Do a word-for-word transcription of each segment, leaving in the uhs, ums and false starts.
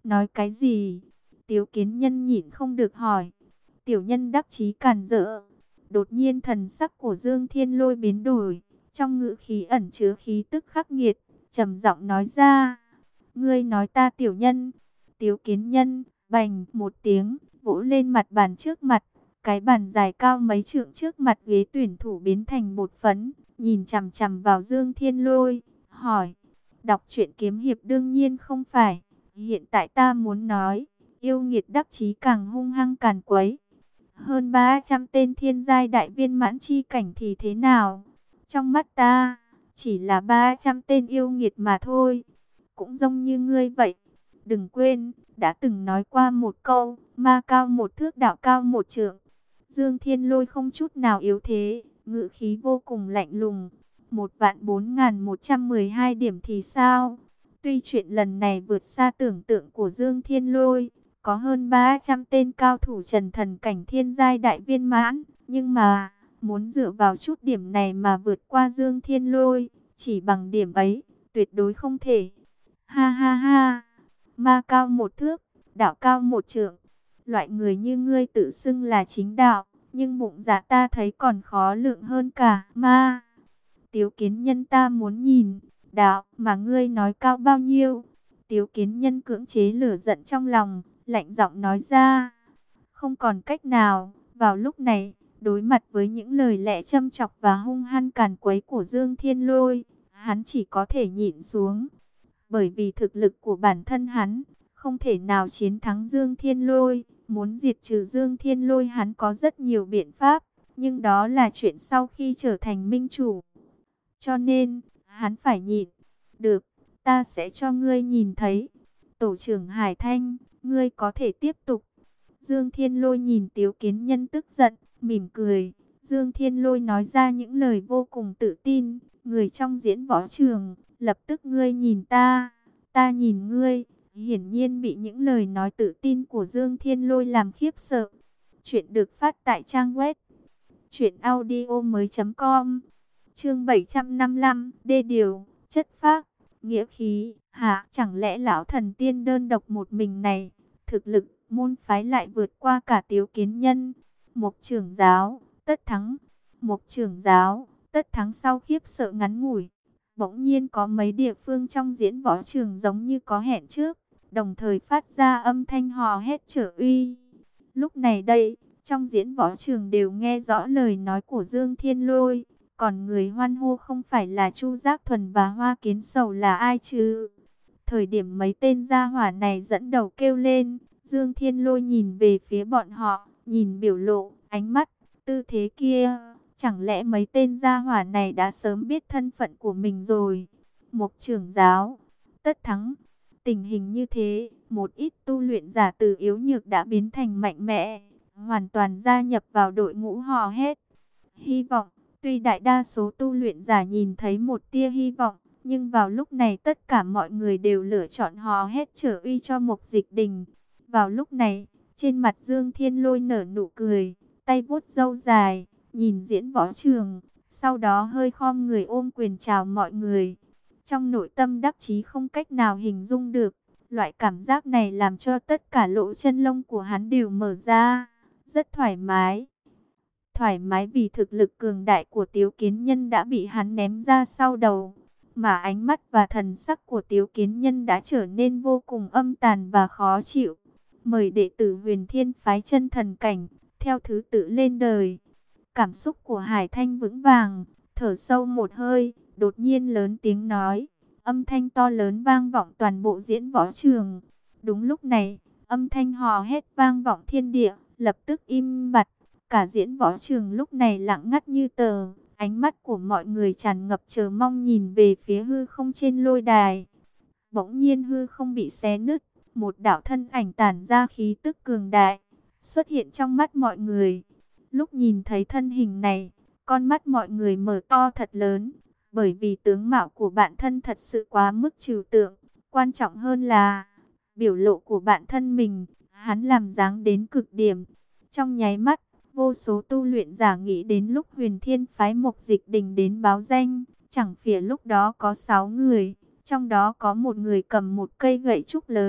Nói cái gì? Tiếu Kiến Nhân nhịn không được hỏi. Tiểu nhân đắc chí càn rỡ. Đột nhiên thần sắc của Dương Thiên Lôi biến đổi, trong ngữ khí ẩn chứa khí tức khắc nghiệt, trầm giọng nói ra: "Ngươi nói ta tiểu nhân?" Tiếu Kiến Nhân bành một tiếng vỗ lên mặt bàn trước mặt, cái bàn dài cao mấy trượng trước mặt ghế tuyển thủ biến thành bột phấn, nhìn chằm chằm vào Dương Thiên Lôi, hỏi: "Đọc truyện kiếm hiệp đương nhiên không phải, hiện tại ta muốn nói, yêu nghiệt đắc chí càng hung hăng càn quấy. Hơn ba trăm tên thiên giai đại viên mãn chi cảnh thì thế nào? Trong mắt ta, chỉ là ba trăm tên yêu nghiệt mà thôi. Cũng giống như ngươi vậy. Đừng quên, đã từng nói qua một câu, ma cao một thước đạo cao một trượng." Dương Thiên Lôi không chút nào yếu thế, ngữ khí vô cùng lạnh lùng. Một vạn bốn ngàn một trăm mười hai điểm thì sao? Tuy chuyện lần này vượt xa tưởng tượng của Dương Thiên Lôi, có hơn ba trăm tên cao thủ trần thần cảnh thiên giai đại viên mãn, nhưng mà, muốn dựa vào chút điểm này mà vượt qua Dương Thiên Lôi, chỉ bằng điểm ấy, tuyệt đối không thể. Ha ha ha, ma cao một thước, đạo cao một trượng. Loại người như ngươi tự xưng là chính đạo, nhưng bụng dạ ta thấy còn khó lượng hơn cả ma. Tiếu Kiến Nhân ta muốn nhìn, đạo mà ngươi nói cao bao nhiêu? Tiếu Kiến Nhân cưỡng chế lửa giận trong lòng, lạnh giọng nói ra. Không còn cách nào, vào lúc này, đối mặt với những lời lẽ châm chọc và hung hăng càn quấy của Dương Thiên Lôi, hắn chỉ có thể nhịn xuống. Bởi vì thực lực của bản thân hắn, không thể nào chiến thắng Dương Thiên Lôi. Muốn diệt trừ Dương Thiên Lôi hắn có rất nhiều biện pháp, nhưng đó là chuyện sau khi trở thành minh chủ. Cho nên, hắn phải nhịn. Được, ta sẽ cho ngươi nhìn thấy. Tổ trưởng Hải Thanh, ngươi có thể tiếp tục. Dương Thiên Lôi nhìn Tiếu Kiến Nhân tức giận, mỉm cười. Dương Thiên Lôi nói ra những lời vô cùng tự tin. Người trong diễn võ trường, lập tức ngươi nhìn ta, ta nhìn ngươi. Hiển nhiên bị những lời nói tự tin của Dương Thiên Lôi làm khiếp sợ. Chuyện được phát tại trang web truyện audio mới chấm com. Chương bảy trăm năm mươi lăm, đê điều, chất phác, nghĩa khí. Hả, chẳng lẽ lão thần tiên đơn độc một mình này, thực lực môn phái lại vượt qua cả Tiếu Kiến Nhân? Mục trưởng giáo, tất thắng. Mục trưởng giáo, tất thắng sau khiếp sợ ngắn ngủi. Bỗng nhiên có mấy địa phương trong diễn võ trường giống như có hẹn trước, đồng thời phát ra âm thanh hò hét trở uy. Lúc này đây, trong diễn võ trường đều nghe rõ lời nói của Dương Thiên Lôi, còn người hoan hô không phải là Chu Giác Thuần và Hoa Kiến Sầu là ai chứ? Thời điểm mấy tên gia hỏa này dẫn đầu kêu lên, Dương Thiên Lôi nhìn về phía bọn họ, nhìn biểu lộ, ánh mắt, tư thế kia, chẳng lẽ mấy tên gia hỏa này đã sớm biết thân phận của mình rồi? Mục trưởng giáo, tất thắng. Tình hình như thế, một ít tu luyện giả từ yếu nhược đã biến thành mạnh mẽ, hoàn toàn gia nhập vào đội ngũ hò hét. Hy vọng, tuy đại đa số tu luyện giả nhìn thấy một tia hy vọng, nhưng vào lúc này tất cả mọi người đều lựa chọn hò hét trở uy cho Mục Dịch Đình. Vào lúc này, trên mặt Dương Thiên Lôi nở nụ cười, tay vuốt râu dài, nhìn diễn võ trường, sau đó hơi khom người ôm quyền chào mọi người. Trong nội tâm đắc chí không cách nào hình dung được, loại cảm giác này làm cho tất cả lỗ chân lông của hắn đều mở ra, rất thoải mái. Thoải mái vì thực lực cường đại của Tiếu Kiến Nhân đã bị hắn ném ra sau đầu, mà ánh mắt và thần sắc của Tiếu Kiến Nhân đã trở nên vô cùng âm tàn và khó chịu. Mời đệ tử Huyền Thiên phái chân thần cảnh, theo thứ tự lên đời. Cảm xúc của Hải Thanh vững vàng, thở sâu một hơi, đột nhiên lớn tiếng nói, âm thanh to lớn vang vọng toàn bộ diễn võ trường. Đúng lúc này, âm thanh hò hét vang vọng thiên địa, lập tức im bặt. Cả diễn võ trường lúc này lặng ngắt như tờ, ánh mắt của mọi người tràn ngập chờ mong nhìn về phía hư không trên lôi đài. Bỗng nhiên hư không bị xé nứt, một đạo thân ảnh tản ra khí tức cường đại, xuất hiện trong mắt mọi người. Lúc nhìn thấy thân hình này, con mắt mọi người mở to thật lớn, bởi vì tướng mạo của bản thân thật sự quá mức trừu tượng. Quan trọng hơn là, biểu lộ của bản thân mình, hắn làm dáng đến cực điểm. Trong nháy mắt, vô số tu luyện giả nghĩ đến lúc Huyền Thiên phái Mục Dịch Đình đến báo danh, chẳng phía lúc đó có sáu người, trong đó có một người cầm một cây gậy trúc lớn,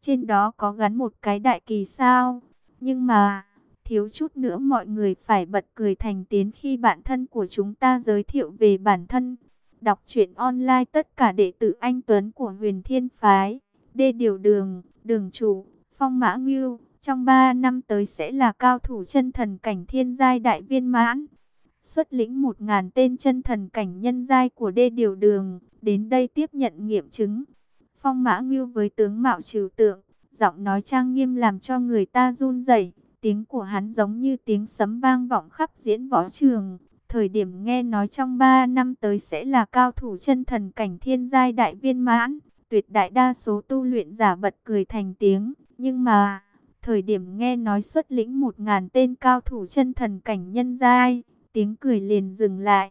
trên đó có gắn một cái đại kỳ sao. Nhưng mà, thiếu chút nữa mọi người phải bật cười thành tiếng khi bạn thân của chúng ta giới thiệu về bản thân. Đọc truyện online tất cả đệ tử anh Tuấn của Huyền Thiên Phái, Đê Điều Đường, Đường Chủ, Phong Mã Ngưu, trong ba năm tới sẽ là cao thủ chân thần cảnh thiên giai đại viên mãn. Xuất lĩnh một ngàn tên chân thần cảnh nhân giai của Đê Điều Đường, đến đây tiếp nhận nghiệm chứng. Phong Mã Ngưu với tướng mạo trừu tượng, giọng nói trang nghiêm làm cho người ta run rẩy. Tiếng của hắn giống như tiếng sấm vang vọng khắp diễn võ trường. Thời điểm nghe nói trong ba năm tới sẽ là cao thủ chân thần cảnh thiên giai đại viên mãn, tuyệt đại đa số tu luyện giả bật cười thành tiếng. Nhưng mà, thời điểm nghe nói xuất lĩnh một ngàn tên cao thủ chân thần cảnh nhân giai, tiếng cười liền dừng lại.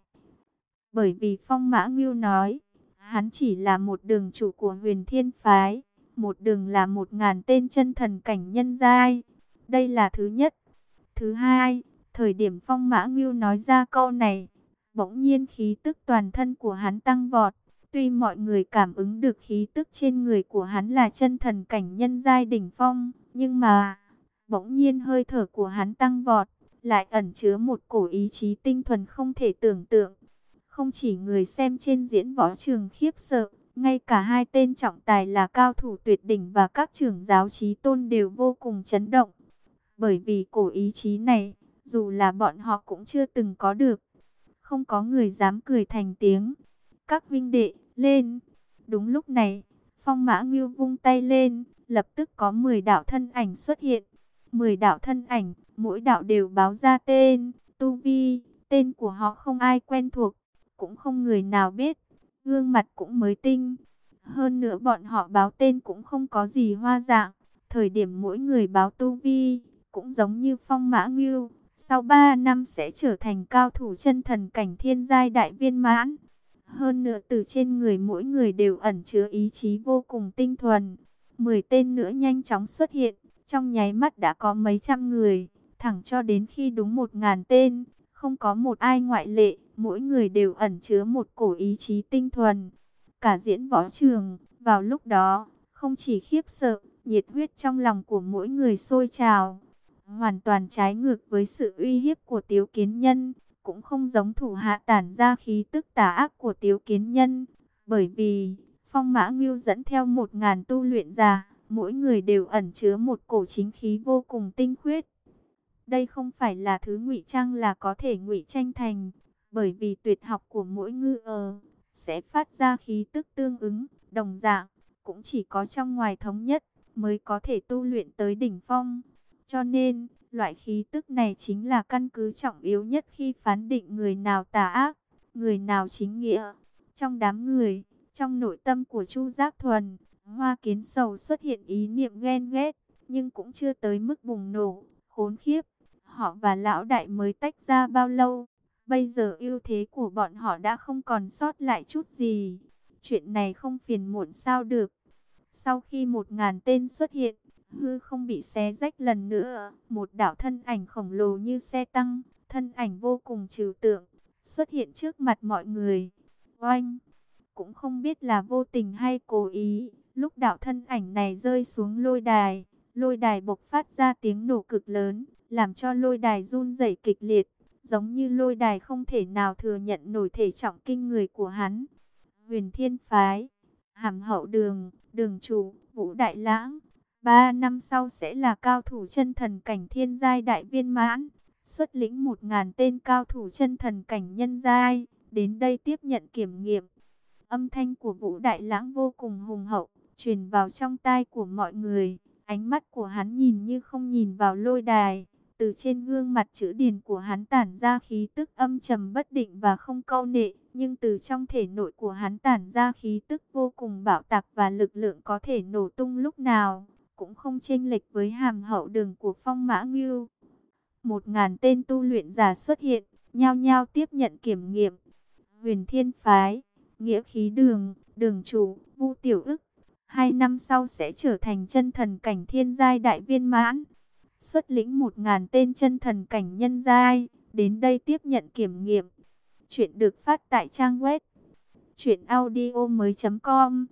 Bởi vì Phong Mã Ngưu nói, hắn chỉ là một đường chủ của Huyền Thiên Phái, một đường là một ngàn tên chân thần cảnh nhân giai. Đây là thứ nhất. Thứ hai, thời điểm Phong Mã Ngưu nói ra câu này, bỗng nhiên khí tức toàn thân của hắn tăng vọt. Tuy mọi người cảm ứng được khí tức trên người của hắn là chân thần cảnh nhân giai đỉnh phong, nhưng mà, bỗng nhiên hơi thở của hắn tăng vọt, lại ẩn chứa một cổ ý chí tinh thuần không thể tưởng tượng. Không chỉ người xem trên diễn võ trường khiếp sợ, ngay cả hai tên trọng tài là cao thủ tuyệt đỉnh và các trưởng giáo chí tôn đều vô cùng chấn động. Bởi vì cổ ý chí này, dù là bọn họ cũng chưa từng có được. Không có người dám cười thành tiếng. Các huynh đệ, lên. Đúng lúc này, Phong Mã Ngưu vung tay lên, lập tức có mười đạo thân ảnh xuất hiện. mười đạo thân ảnh, mỗi đạo đều báo ra tên, tu vi, tên của họ không ai quen thuộc, cũng không người nào biết, gương mặt cũng mới tinh. Hơn nữa bọn họ báo tên cũng không có gì hoa dạng, thời điểm mỗi người báo tu vi, cũng giống như Phong Mã Ngưu, sau ba năm sẽ trở thành cao thủ chân thần cảnh thiên giai đại viên mãn. Hơn nữa từ trên người mỗi người đều ẩn chứa ý chí vô cùng tinh thuần. mười tên nữa nhanh chóng xuất hiện, trong nháy mắt đã có mấy trăm người, thẳng cho đến khi đúng một ngàn tên, không có một ai ngoại lệ, mỗi người đều ẩn chứa một cổ ý chí tinh thuần. Cả diễn võ trường, vào lúc đó, không chỉ khiếp sợ, nhiệt huyết trong lòng của mỗi người sôi trào. Hoàn toàn trái ngược với sự uy hiếp của Tiếu Kiến Nhân, cũng không giống thủ hạ tản ra khí tức tà ác của Tiếu Kiến Nhân. Bởi vì, Phong Mã Ngưu dẫn theo một ngàn tu luyện giả, mỗi người đều ẩn chứa một cổ chính khí vô cùng tinh khiết. Đây không phải là thứ ngụy trang là có thể ngụy tranh thành, bởi vì tuyệt học của mỗi ngư ờ sẽ phát ra khí tức tương ứng, đồng dạng, cũng chỉ có trong ngoài thống nhất mới có thể tu luyện tới đỉnh phong. Cho nên, loại khí tức này chính là căn cứ trọng yếu nhất khi phán định người nào tà ác, người nào chính nghĩa. Trong đám người, trong nội tâm của Chu Giác Thuần, Hoa Kiến Sầu xuất hiện ý niệm ghen ghét, nhưng cũng chưa tới mức bùng nổ, khốn khiếp. Họ và lão đại mới tách ra bao lâu, bây giờ ưu thế của bọn họ đã không còn sót lại chút gì. Chuyện này không phiền muộn sao được. Sau khi một ngàn tên xuất hiện, hư không bị xé rách lần nữa, một đạo thân ảnh khổng lồ như xe tăng, thân ảnh vô cùng trừu tượng, xuất hiện trước mặt mọi người. Oanh! Cũng không biết là vô tình hay cố ý, lúc đạo thân ảnh này rơi xuống lôi đài, lôi đài bộc phát ra tiếng nổ cực lớn, làm cho lôi đài run rẩy kịch liệt, giống như lôi đài không thể nào thừa nhận nổi thể trọng kinh người của hắn. Huyền Thiên Phái, Hàm Hậu Đường, Đường Chủ, Vũ Đại Lãng, ba năm sau sẽ là cao thủ chân thần cảnh thiên giai đại viên mãn, xuất lĩnh một ngàn tên cao thủ chân thần cảnh nhân giai, đến đây tiếp nhận kiểm nghiệm. Âm thanh của Vũ Đại Lãng vô cùng hùng hậu, truyền vào trong tai của mọi người. Ánh mắt của hắn nhìn như không nhìn vào lôi đài. Từ trên gương mặt chữ điển của hắn tản ra khí tức âm trầm bất định và không câu nệ. Nhưng từ trong thể nội của hắn tản ra khí tức vô cùng bạo tạc và lực lượng có thể nổ tung lúc nào. Cũng không chênh lệch với Hàm Hậu Đường của Phong Mã Ngưu. Một ngàn tên tu luyện giả xuất hiện, nhao nhao tiếp nhận kiểm nghiệm. Huyền Thiên Phái, Nghĩa Khí Đường, Đường Chủ, Vu Tiểu Ức, hai năm sau sẽ trở thành chân thần cảnh thiên giai đại viên mãn, xuất lĩnh một ngàn tên chân thần cảnh nhân giai, đến đây tiếp nhận kiểm nghiệm. Chuyện được phát tại trang web truyện audio mới chấm com.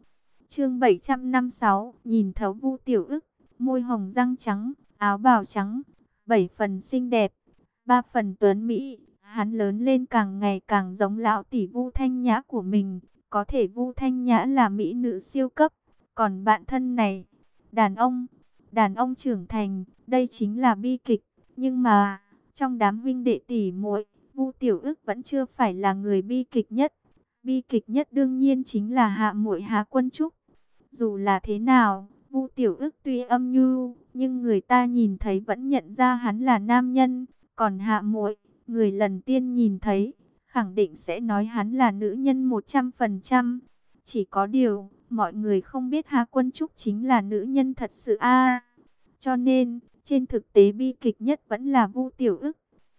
Chương bảy trăm năm mươi sáu, nhìn thấu Vu Tiểu Ức, môi hồng răng trắng, áo bào trắng, bảy phần xinh đẹp, ba phần tuấn mỹ, hắn lớn lên càng ngày càng giống lão tỷ Vu Thanh Nhã của mình, có thể Vu Thanh Nhã là mỹ nữ siêu cấp, còn bạn thân này, đàn ông, đàn ông trưởng thành, đây chính là bi kịch, nhưng mà trong đám huynh đệ tỷ muội, Vu Tiểu Ức vẫn chưa phải là người bi kịch nhất. Bi kịch nhất đương nhiên chính là hạ muội Hà Quân Trúc. Dù là thế nào, Vu Tiểu Ức tuy âm nhu, nhưng người ta nhìn thấy vẫn nhận ra hắn là nam nhân. Còn hạ muội, người lần tiên nhìn thấy, khẳng định sẽ nói hắn là nữ nhân một trăm phần trăm. Chỉ có điều, mọi người không biết Hà Quân Trúc chính là nữ nhân thật sự a. Cho nên, trên thực tế bi kịch nhất vẫn là Vu Tiểu Ức.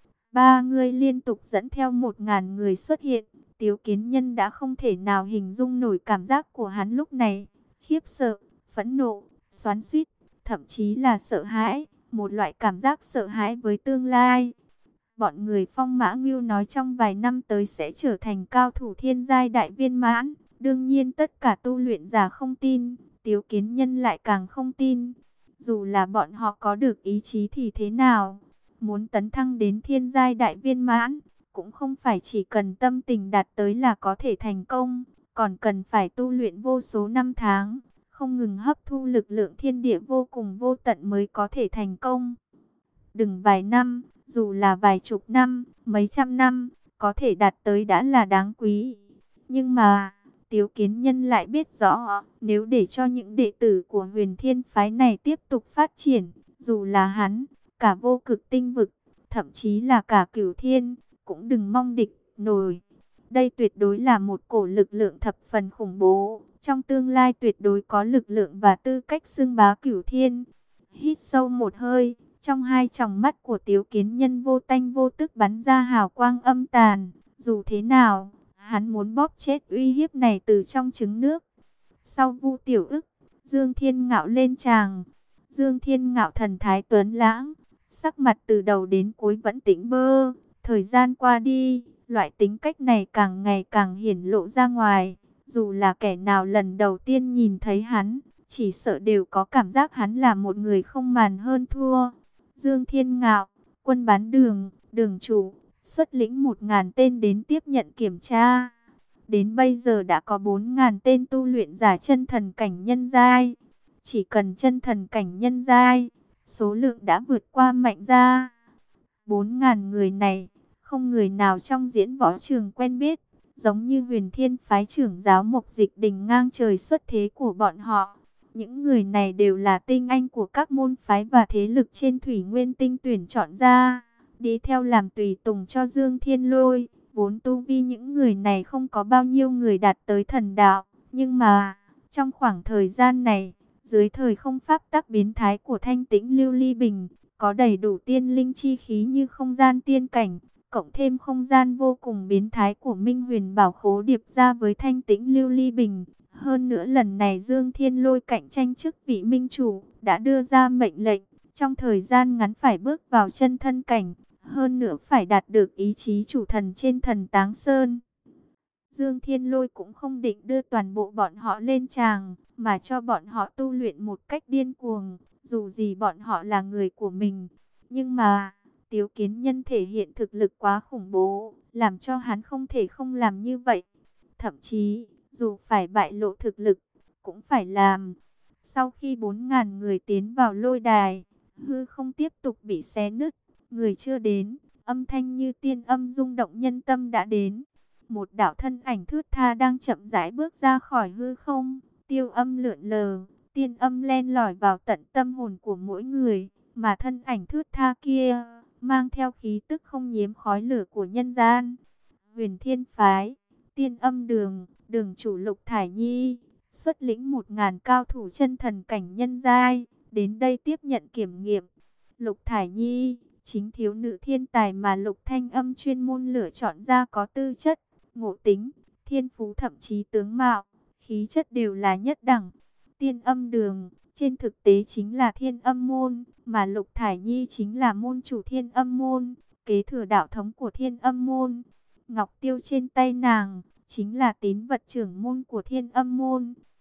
Ba người liên tục dẫn theo một ngàn người xuất hiện. Tiếu Kiến Nhân đã không thể nào hình dung nổi cảm giác của hắn lúc này. Khiếp sợ, phẫn nộ, xoắn xuýt, thậm chí là sợ hãi. Một loại cảm giác sợ hãi với tương lai. Bọn người Phong Mã Ngưu nói trong vài năm tới sẽ trở thành cao thủ thiên giai đại viên mãn. Đương nhiên tất cả tu luyện giả không tin, Tiếu Kiến Nhân lại càng không tin. Dù là bọn họ có được ý chí thì thế nào? Muốn tấn thăng đến thiên giai đại viên mãn, cũng không phải chỉ cần tâm tình đạt tới là có thể thành công, còn cần phải tu luyện vô số năm tháng, không ngừng hấp thu lực lượng thiên địa vô cùng vô tận mới có thể thành công. Đừng vài năm, dù là vài chục năm, mấy trăm năm, có thể đạt tới đã là đáng quý. Nhưng mà, Tiếu Kiến Nhân lại biết rõ, nếu để cho những đệ tử của Huyền Thiên phái này tiếp tục phát triển, dù là hắn, cả vô cực tinh vực, thậm chí là cả cửu thiên, cũng đừng mong địch nổi. Đây tuyệt đối là một cổ lực lượng thập phần khủng bố, trong tương lai tuyệt đối có lực lượng và tư cách xưng bá cửu thiên. Hít sâu một hơi, trong hai tròng mắt của Tiếu Kiến Nhân vô tanh vô tức bắn ra hào quang âm tàn. Dù thế nào, hắn muốn bóp chết uy hiếp này từ trong trứng nước. Sau Vu Tiểu Ức, Dương Thiên Ngạo lên tràng. Dương Thiên Ngạo thần thái tuấn lãng, sắc mặt từ đầu đến cuối vẫn tĩnh bơ. Thời gian qua đi, loại tính cách này càng ngày càng hiển lộ ra ngoài. Dù là kẻ nào lần đầu tiên nhìn thấy hắn, chỉ sợ đều có cảm giác hắn là một người không màn hơn thua. Dương Thiên Ngạo, quân bán đường, đường chủ, xuất lĩnh một ngàn tên đến tiếp nhận kiểm tra. Đến bây giờ đã có bốn ngàn tên tu luyện giả chân thần cảnh nhân giai. Chỉ cần chân thần cảnh nhân giai, số lượng đã vượt qua mạnh ra. Bốn ngàn người này, không người nào trong diễn võ trường quen biết, giống như Huyền Thiên phái trưởng giáo Mộc Dịch Đình ngang trời xuất thế của bọn họ. Những người này đều là tinh anh của các môn phái và thế lực trên Thủy Nguyên Tinh tuyển chọn ra, đi theo làm tùy tùng cho Dương Thiên Lôi. Vốn tu vi những người này không có bao nhiêu người đạt tới thần đạo, nhưng mà trong khoảng thời gian này, dưới thời không pháp tắc biến thái của Thanh Tĩnh Lưu Ly Bình, có đầy đủ tiên linh chi khí như không gian tiên cảnh, cộng thêm không gian vô cùng biến thái của Minh Huyền Bảo Khố điệp ra với Thanh Tĩnh Lưu Ly Bình. Hơn nữa lần này Dương Thiên Lôi cạnh tranh chức vị minh chủ, đã đưa ra mệnh lệnh, trong thời gian ngắn phải bước vào chân thân cảnh, hơn nữa phải đạt được ý chí chủ thần trên Thần Táng Sơn. Dương Thiên Lôi cũng không định đưa toàn bộ bọn họ lên tràng, mà cho bọn họ tu luyện một cách điên cuồng, dù gì bọn họ là người của mình. Nhưng mà, Tiếu Kiến Nhân thể hiện thực lực quá khủng bố, làm cho hắn không thể không làm như vậy. Thậm chí, dù phải bại lộ thực lực, cũng phải làm. Sau khi bốn ngàn người tiến vào lôi đài, hư không tiếp tục bị xé nứt. Người chưa đến, âm thanh như tiên âm rung động nhân tâm đã đến. Một đạo thân ảnh thướt tha đang chậm rãi bước ra khỏi hư không, tiêu âm lượn lờ, tiên âm len lỏi vào tận tâm hồn của mỗi người. Mà thân ảnh thướt tha kia, mang theo khí tức không nhiễm khói lửa của nhân gian. Huyền Thiên phái, Tiên Âm đường, đường chủ Lục Thải Nhi, xuất lĩnh một ngàn cao thủ chân thần cảnh nhân giai, đến đây tiếp nhận kiểm nghiệm. Lục Thải Nhi, chính thiếu nữ thiên tài mà Lục Thanh Âm chuyên môn lựa chọn ra, có tư chất, ngộ tính, thiên phú, thậm chí tướng mạo, khí chất đều là nhất đẳng. Tiên Âm đường, trên thực tế chính là Thiên Âm môn, mà Lục Thải Nhi chính là môn chủ Thiên Âm môn, kế thừa đạo thống của Thiên Âm môn. Ngọc tiêu trên tay nàng, chính là tín vật trưởng môn của Thiên Âm môn.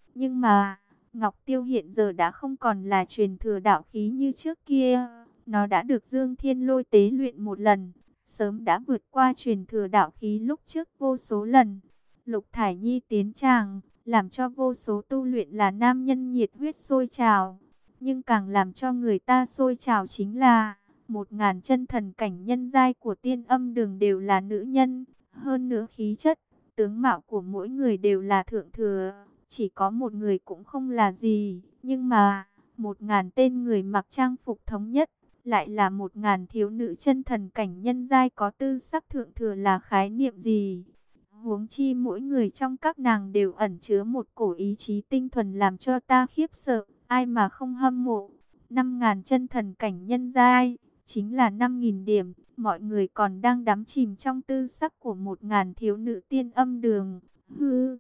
Nhưng mà, Ngọc Tiêu hiện giờ đã không còn là truyền thừa đạo khí như trước kia. Nó đã được Dương Thiên Lôi tế luyện một lần, sớm đã vượt qua truyền thừa đạo khí lúc trước vô số lần. Lục Thải Nhi tiến tràng, làm cho vô số tu luyện là nam nhân nhiệt huyết sôi trào. Nhưng càng làm cho người ta sôi trào chính là, một ngàn chân thần cảnh nhân giai của Tiên Âm Đường đều là nữ nhân. Hơn nữa khí chất, tướng mạo của mỗi người đều là thượng thừa. Chỉ có một người cũng không là gì, nhưng mà, một ngàn tên người mặc trang phục thống nhất, lại là một ngàn thiếu nữ chân thần cảnh nhân giai có tư sắc thượng thừa là khái niệm gì. Huống chi mỗi người trong các nàng đều ẩn chứa một cổ ý chí tinh thuần làm cho ta khiếp sợ, ai mà không hâm mộ. Năm ngàn chân thần cảnh nhân giai, chính là năm nghìn điểm, mọi người còn đang đắm chìm trong tư sắc của một ngàn thiếu nữ Tiên Âm Đường. Hư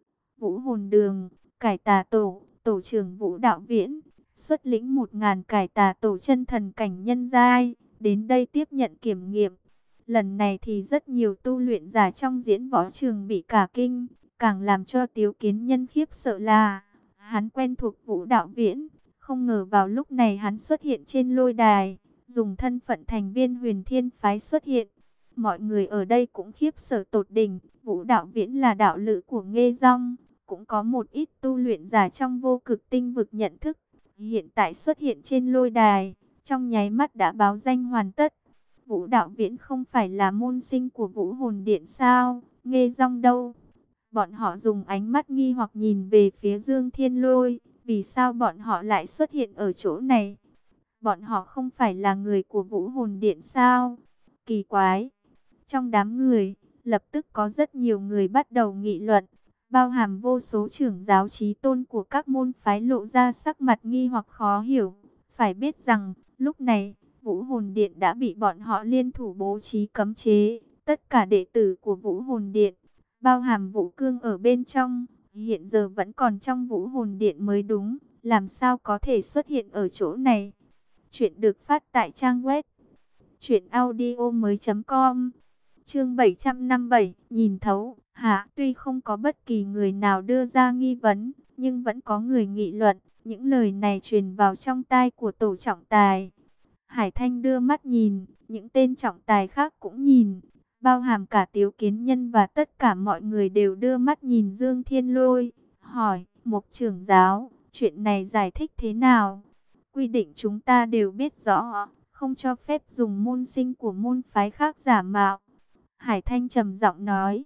Vũ Hồn Đường, cải tà tổ, tổ trưởng Vũ Đạo Viễn, xuất lĩnh một ngàn cải tà tổ chân thần cảnh nhân giai, đến đây tiếp nhận kiểm nghiệm. Lần này thì rất nhiều tu luyện giả trong diễn võ trường bị cả kinh, càng làm cho Tiếu Kiến Nhân khiếp sợ là, hắn quen thuộc Vũ Đạo Viễn, không ngờ vào lúc này hắn xuất hiện trên lôi đài, dùng thân phận thành viên Huyền Thiên Phái xuất hiện. Mọi người ở đây cũng khiếp sợ tột đỉnh, Vũ Đạo Viễn là đạo lữ của Nghê Dong. Cũng có một ít tu luyện giả trong vô cực tinh vực nhận thức, hiện tại xuất hiện trên lôi đài, trong nháy mắt đã báo danh hoàn tất. Vũ Đạo Viễn không phải là môn sinh của Vũ Hồn Điện sao? Nghê Dong đâu? Bọn họ dùng ánh mắt nghi hoặc nhìn về phía Dương Thiên Lôi, vì sao bọn họ lại xuất hiện ở chỗ này? Bọn họ không phải là người của Vũ Hồn Điện sao? Kỳ quái! Trong đám người, lập tức có rất nhiều người bắt đầu nghị luận, bao hàm vô số trưởng giáo chí tôn của các môn phái lộ ra sắc mặt nghi hoặc khó hiểu. Phải biết rằng, lúc này, Vũ Hồn Điện đã bị bọn họ liên thủ bố trí cấm chế. Tất cả đệ tử của Vũ Hồn Điện, bao hàm Vũ Cương ở bên trong, hiện giờ vẫn còn trong Vũ Hồn Điện mới đúng. Làm sao có thể xuất hiện ở chỗ này? Chuyện được phát tại trang web truyện audio mới chấm com. Chương bảy trăm năm mươi bảy, nhìn thấu. Hạ, tuy không có bất kỳ người nào đưa ra nghi vấn, nhưng vẫn có người nghị luận. Những lời này truyền vào trong tai của tổ trọng tài. Hải Thanh đưa mắt nhìn, những tên trọng tài khác cũng nhìn, bao hàm cả Tiếu Kiến Nhân và tất cả mọi người đều đưa mắt nhìn Dương Thiên Lôi, hỏi: Mục trưởng giáo, chuyện này giải thích thế nào? Quy định chúng ta đều biết rõ, không cho phép dùng môn sinh của môn phái khác giả mạo. Hải Thanh trầm giọng nói: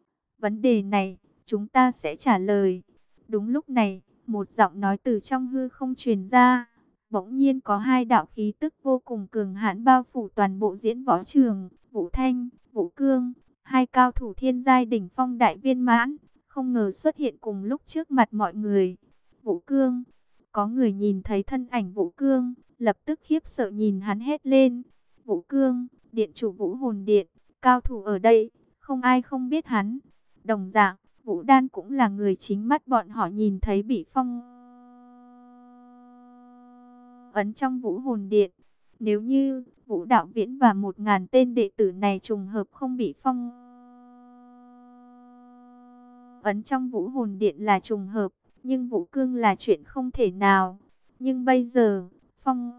Vấn đề này, chúng ta sẽ trả lời. Đúng lúc này, một giọng nói từ trong hư không truyền ra. Bỗng nhiên có hai đạo khí tức vô cùng cường hãn bao phủ toàn bộ diễn võ trường. Vũ Thanh, Vũ Cương, hai cao thủ thiên giai đỉnh phong đại viên mãn, không ngờ xuất hiện cùng lúc trước mặt mọi người. Vũ Cương, có người nhìn thấy thân ảnh Vũ Cương, lập tức khiếp sợ nhìn hắn hét lên: Vũ Cương, điện chủ Vũ Hồn Điện, cao thủ ở đây, không ai không biết hắn. Đồng dạng, Vũ Đan cũng là người chính mắt bọn họ nhìn thấy bị phong ấn trong Vũ Hồn Điện. Nếu như Vũ Đạo Viễn và một ngàn tên đệ tử này trùng hợp không bị phong ấn trong Vũ Hồn Điện là trùng hợp, nhưng Vũ Cương là chuyện không thể nào. Nhưng bây giờ, phong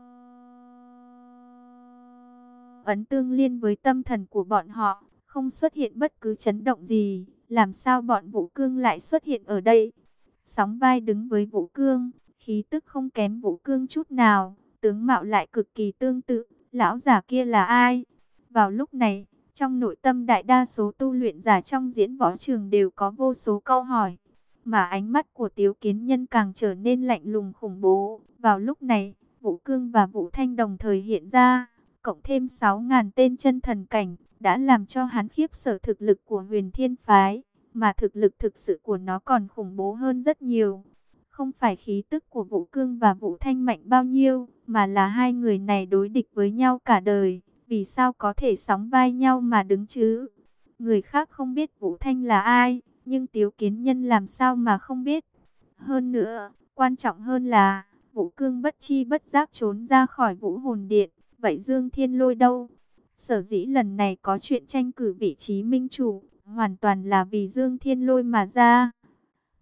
ấn tương liên với tâm thần của bọn họ, không xuất hiện bất cứ chấn động gì, làm sao bọn Vũ Cương lại xuất hiện ở đây? Sóng vai đứng với Vũ Cương, khí tức không kém Vũ Cương chút nào, tướng mạo lại cực kỳ tương tự. Lão giả kia là ai? Vào lúc này, trong nội tâm đại đa số tu luyện giả trong diễn võ trường đều có vô số câu hỏi, mà ánh mắt của Tiếu Kiến Nhân càng trở nên lạnh lùng khủng bố. Vào lúc này, Vũ Cương và Vũ Thanh đồng thời hiện ra, cộng thêm sáu ngàn tên chân thần cảnh, đã làm cho hắn khiếp sợ thực lực của Huyền Thiên Phái, mà thực lực thực sự của nó còn khủng bố hơn rất nhiều. Không phải khí tức của Vũ Cương và Vũ Thanh mạnh bao nhiêu, mà là hai người này đối địch với nhau cả đời, vì sao có thể sóng vai nhau mà đứng chứ? Người khác không biết Vũ Thanh là ai, nhưng Tiếu Kiến Nhân làm sao mà không biết? Hơn nữa, quan trọng hơn là, Vũ Cương bất chi bất giác trốn ra khỏi Vũ Hồn Điện, vậy Dương Thiên Lôi đâu? Sở dĩ lần này có chuyện tranh cử vị trí minh chủ, hoàn toàn là vì Dương Thiên Lôi mà ra.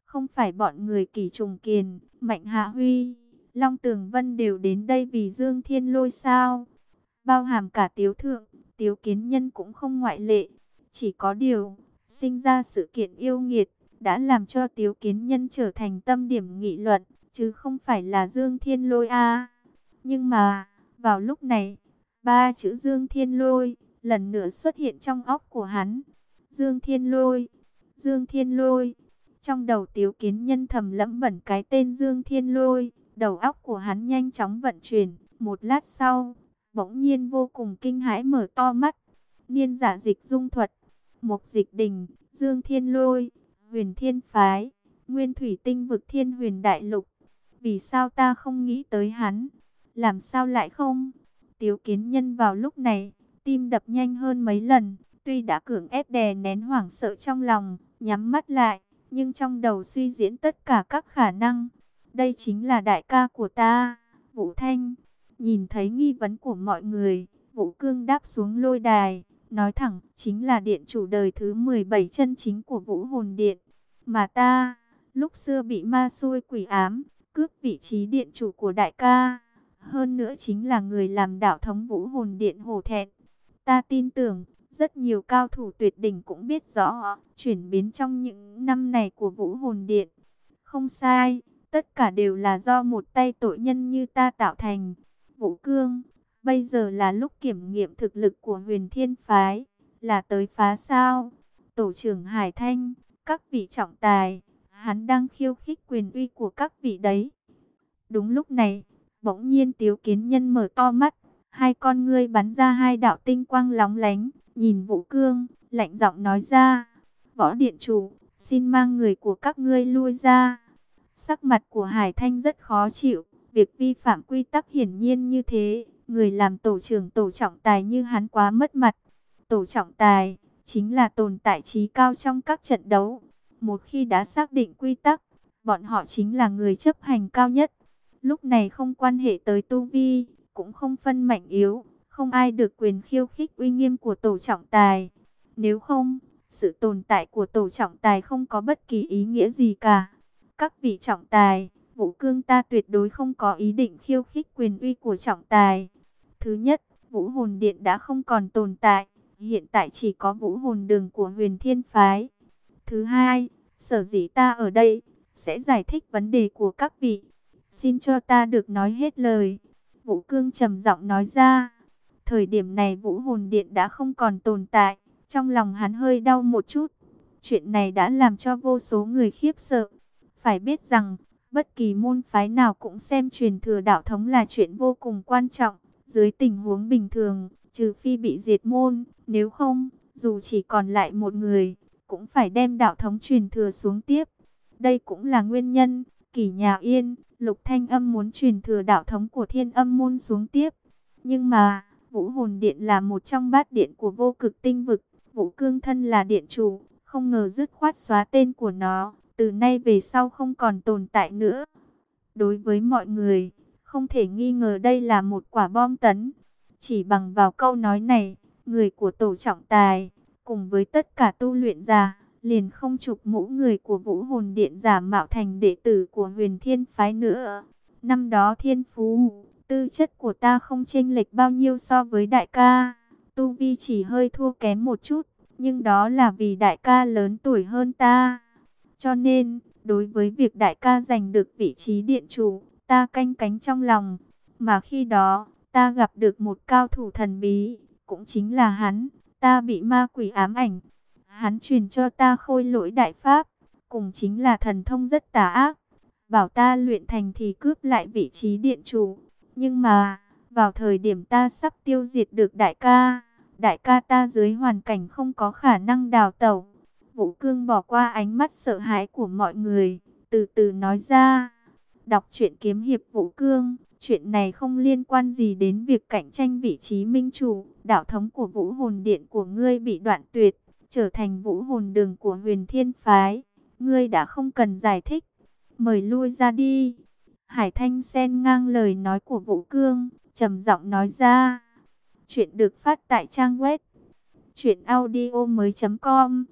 Không phải bọn người Kỷ Trùng Kiền, Mạnh Hạ Huy, Long Tường Vân đều đến đây vì Dương Thiên Lôi sao? Bao hàm cả Tiếu Thượng, Tiếu Kiến Nhân cũng không ngoại lệ. Chỉ có điều, sinh ra sự kiện yêu nghiệt, đã làm cho Tiếu Kiến Nhân trở thành tâm điểm nghị luận, chứ không phải là Dương Thiên Lôi a. Nhưng mà, vào lúc này, ba chữ Dương Thiên Lôi lần nữa xuất hiện trong óc của hắn. Dương Thiên Lôi, Dương Thiên Lôi. Trong đầu Tiếu Kiến Nhân thầm lẩm bẩm cái tên Dương Thiên Lôi, đầu óc của hắn nhanh chóng vận chuyển. Một lát sau, bỗng nhiên vô cùng kinh hãi mở to mắt. Niên giả dịch dung thuật, Mục Dịch Đình, Dương Thiên Lôi, Huyền Thiên Phái, Nguyên Thủy Tinh Vực Thiên Huyền Đại Lục. Vì sao ta không nghĩ tới hắn? Làm sao lại không? Tiếu Kiến Nhân vào lúc này, tim đập nhanh hơn mấy lần. Tuy đã cưỡng ép đè nén hoảng sợ trong lòng, nhắm mắt lại, nhưng trong đầu suy diễn tất cả các khả năng. Đây chính là đại ca của ta, Vũ Thanh. Nhìn thấy nghi vấn của mọi người, Vũ Cương đáp xuống lôi đài, nói thẳng, chính là điện chủ đời thứ mười bảy chân chính của Vũ Hồn Điện. Mà ta, lúc xưa bị ma xui quỷ ám, cướp vị trí điện chủ của đại ca. Hơn nữa chính là người làm đạo thống Vũ Hồn Điện hổ thẹn. Ta tin tưởng, rất nhiều cao thủ tuyệt đỉnh cũng biết rõ, chuyển biến trong những năm này của Vũ Hồn Điện. Không sai, tất cả đều là do một tay tội nhân như ta tạo thành. Vũ Cương, bây giờ là lúc kiểm nghiệm thực lực của Huyền Thiên Phái, là tới phá sao? Tổ trưởng Hải Thanh, các vị trọng tài, hắn đang khiêu khích quyền uy của các vị đấy. Đúng lúc này, bỗng nhiên Tiếu Kiến Nhân mở to mắt, hai con ngươi bắn ra hai đạo tinh quang lóng lánh, nhìn Vũ Cương, lạnh giọng nói ra: "Võ điện chủ, xin mang người của các ngươi lui ra." Sắc mặt của Hải Thanh rất khó chịu, việc vi phạm quy tắc hiển nhiên như thế, người làm tổ trưởng tổ trọng tài như hắn quá mất mặt. Tổ trọng tài chính là tồn tại trí cao trong các trận đấu. Một khi đã xác định quy tắc, bọn họ chính là người chấp hành cao nhất. Lúc này không quan hệ tới tu vi, cũng không phân mạnh yếu, không ai được quyền khiêu khích uy nghiêm của tổ trọng tài. Nếu không, sự tồn tại của tổ trọng tài không có bất kỳ ý nghĩa gì cả. Các vị trọng tài, Vũ Cương ta tuyệt đối không có ý định khiêu khích quyền uy của trọng tài. Thứ nhất, Vũ Hồn Điện đã không còn tồn tại, hiện tại chỉ có Vũ Hồn Đường của Huyền Thiên Phái. Thứ hai, sở dĩ ta ở đây, sẽ giải thích vấn đề của các vị. Xin cho ta được nói hết lời. Vũ Cương trầm giọng nói ra. Thời điểm này Vũ Hồn Điện đã không còn tồn tại, trong lòng hắn hơi đau một chút. Chuyện này đã làm cho vô số người khiếp sợ. Phải biết rằng, bất kỳ môn phái nào cũng xem truyền thừa đạo thống là chuyện vô cùng quan trọng. Dưới tình huống bình thường, trừ phi bị diệt môn, nếu không, dù chỉ còn lại một người, cũng phải đem đạo thống truyền thừa xuống tiếp. Đây cũng là nguyên nhân, Kỷ Nhà Yên, Lục Thanh Âm muốn truyền thừa đạo thống của Thiên Âm môn xuống tiếp. Nhưng mà, Vũ Hồn Điện là một trong bát điện của vô cực tinh vực, Vũ Cương thân là điện chủ, không ngờ dứt khoát xóa tên của nó, từ nay về sau không còn tồn tại nữa. Đối với mọi người, không thể nghi ngờ đây là một quả bom tấn. Chỉ bằng vào câu nói này, người của tổ trọng tài, cùng với tất cả tu luyện giả, liền không chụp mũ người của Vũ Hồn Điện giả mạo thành đệ tử của Huyền Thiên Phái nữa. Năm đó thiên phú, tư chất của ta không chênh lệch bao nhiêu so với đại ca, tu vi chỉ hơi thua kém một chút, nhưng đó là vì đại ca lớn tuổi hơn ta. Cho nên, đối với việc đại ca giành được vị trí điện chủ, ta canh cánh trong lòng. Mà khi đó, ta gặp được một cao thủ thần bí, cũng chính là hắn, ta bị ma quỷ ám ảnh. Hắn truyền cho ta khôi lỗi đại pháp, cùng chính là thần thông rất tà ác. Bảo ta luyện thành thì cướp lại vị trí điện chủ. Nhưng mà, vào thời điểm ta sắp tiêu diệt được đại ca, đại ca ta dưới hoàn cảnh không có khả năng đào tẩu. Vũ Cương bỏ qua ánh mắt sợ hãi của mọi người, từ từ nói ra. Đọc truyện kiếm hiệp Vũ Cương, chuyện này không liên quan gì đến việc cạnh tranh vị trí minh chủ. Đạo thống của Vũ Hồn Điện của ngươi bị đoạn tuyệt, trở thành Vũ Hồn Đường của Huyền Thiên Phái. Ngươi đã không cần giải thích, mời lui ra đi. Hải Thanh xen ngang lời nói của Vũ Cương, trầm giọng nói ra. Chuyện được phát tại trang web truyện audio mới chấm com.